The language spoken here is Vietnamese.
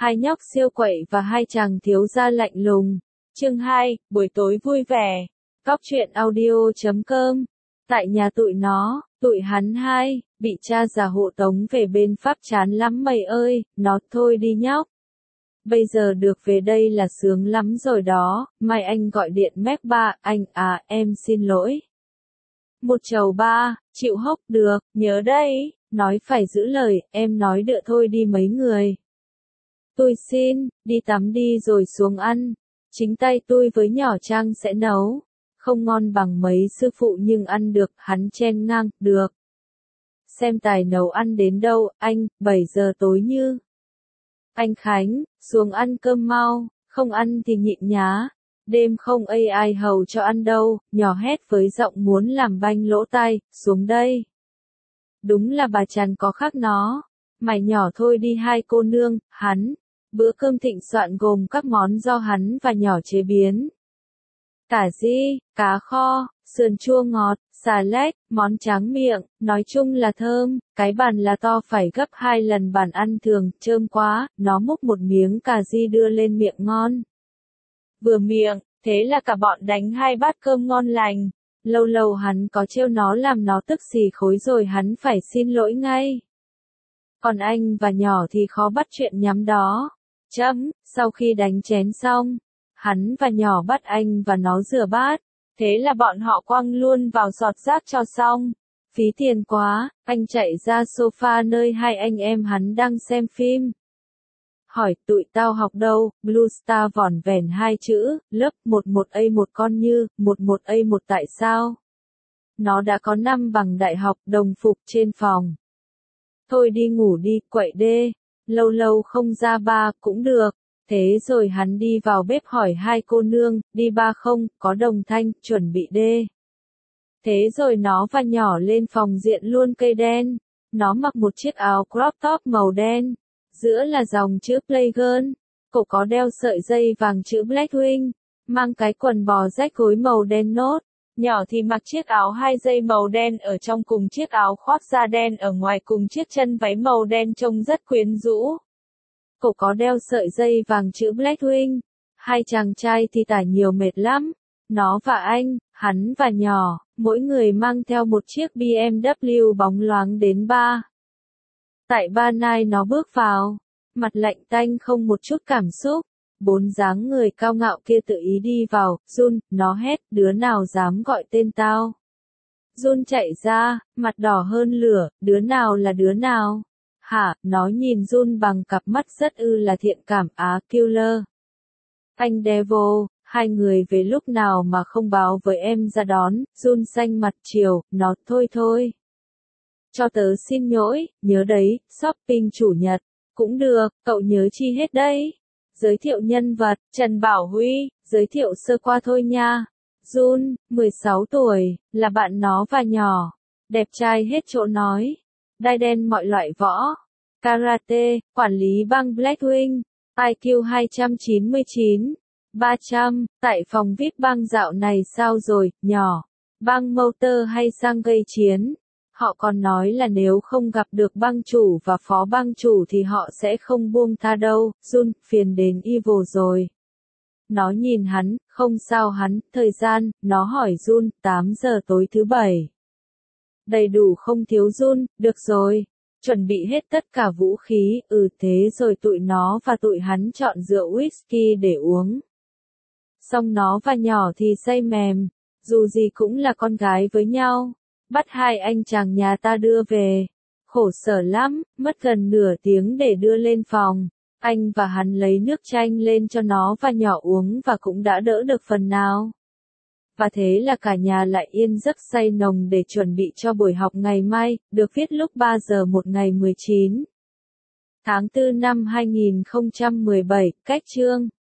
hai nhóc siêu quậy và hai chàng thiếu gia lạnh lùng. Chương 2, buổi tối vui vẻ. Góc truyện audio.com. Tại nhà tụi nó, tụi hắn hai, bị cha già hộ tống về bên Pháp chán lắm mày ơi, nó thôi đi nhóc. Bây giờ được về đây là sướng lắm rồi đó, mai anh gọi điện mép ba, anh à, em xin lỗi. Một chầu ba, chịu hốc được, nhớ đây, nói phải giữ lời, em nói đựa thôi đi mấy người. Tôi xin, đi tắm đi rồi xuống ăn, chính tay tôi với nhỏ Trang sẽ nấu, không ngon bằng mấy sư phụ nhưng ăn được, hắn chen ngang, được. Xem tài nấu ăn đến đâu, anh, 7 giờ tối như. Anh Khánh, xuống ăn cơm mau, không ăn thì nhịn nhá. Đêm không ai hầu cho ăn đâu, nhỏ hét với giọng muốn làm banh lỗ tai, xuống đây. Đúng là bà Trần có khác nó. Mày nhỏ thôi đi hai cô nương, hắn. Bữa cơm thịnh soạn gồm các món do hắn và nhỏ chế biến. Cà ri, cá kho, sườn chua ngọt, xà lách, món tráng miệng, nói chung là thơm, cái bàn là to phải gấp 2 lần bàn ăn thường, chơm quá, nó múc một miếng cà ri đưa lên miệng ngon. Vừa miệng, thế là cả bọn đánh 2 bát cơm ngon lành. Lâu lâu hắn có trêu nó làm nó tức xì khối rồi hắn phải xin lỗi ngay. Còn anh và nhỏ thì khó bắt chuyện nhắm đó. Sau khi đánh chén xong, hắn và nhỏ bắt anh và nó rửa bát. Thế là bọn họ quăng luôn vào giọt rác cho xong. Phí tiền quá, anh chạy ra sofa nơi hai anh em hắn đang xem phim. Hỏi tụi tao học đâu, Blue Star vỏn vẻn 2 chữ, lớp 11A1 con như, 11A1 tại sao? Nó đã có 5 bằng đại học, đồng phục trên phòng. Thôi đi ngủ đi, quậy đê, lâu lâu không ra ba cũng được. Thế rồi hắn đi vào bếp hỏi hai cô nương, đi ba không, có đồng thanh, chuẩn bị đê. Thế rồi nó và nhỏ lên phòng diện luôn cây đen. Nó mặc một chiếc áo crop top màu đen. Giữa là dòng chữ Playgirl. Cậu có đeo sợi dây vàng chữ Blackwing. Mang cái quần bò rách gối màu đen nốt. Nhỏ thì mặc chiếc áo 2 dây màu đen ở trong cùng chiếc áo khoác da đen ở ngoài cùng chiếc chân váy màu đen trông rất quyến rũ. Cậu có đeo sợi dây vàng chữ Blackwing. Hai chàng trai thì tả nhiều mệt lắm. Nó và anh, hắn và nhỏ, mỗi người mang theo một chiếc BMW bóng loáng đến ba. Tại ba nai nó bước vào, mặt lạnh tanh không một chút cảm xúc. 4 dáng người cao ngạo kia tự ý đi vào, Jun, nó hét, đứa nào dám gọi tên tao. Jun chạy ra, mặt đỏ hơn lửa, đứa nào là đứa nào? Hả, nó nhìn Jun bằng cặp mắt rất là thiện cảm, killer. Anh Devil, hai người về lúc nào mà không báo với em ra đón, Jun xanh mặt chiều, nó thôi. Cho tớ xin lỗi, nhớ đấy, shopping chủ nhật. Cũng được, cậu nhớ chi hết đấy. Giới thiệu nhân vật, Trần Bảo Huy, giới thiệu sơ qua thôi nha. Jun, 16 tuổi, là bạn nó và nhỏ. Đẹp trai hết chỗ nói. Đai đen mọi loại võ. Karate, quản lý băng Blackwing. IQ 299. 300, tại phòng VIP băng dạo này sao rồi, nhỏ. Băng motor hay sang gây chiến. Họ còn nói là nếu không gặp được băng chủ và phó băng chủ thì họ sẽ không buông tha đâu. Jun, phiền đến Evil rồi. Nó nhìn hắn, không sao hắn, thời gian, nó hỏi Jun, 8 giờ tối thứ 7. Đầy đủ không thiếu Jun, được rồi. Chuẩn bị hết tất cả vũ khí, thế rồi tụi nó và tụi hắn chọn rượu whisky để uống. Xong nó và nhỏ thì say mềm, dù gì cũng là con gái với nhau. Bắt hai anh chàng nhà ta đưa về. Khổ sở lắm, mất gần nửa tiếng để đưa lên phòng. Anh và hắn lấy nước chanh lên cho nó và nhỏ uống và cũng đã đỡ được phần nào. Và thế là cả nhà lại yên giấc say nồng để chuẩn bị cho buổi học ngày mai, được viết lúc 3 giờ một ngày 19 tháng 4 năm 2017, cách chương.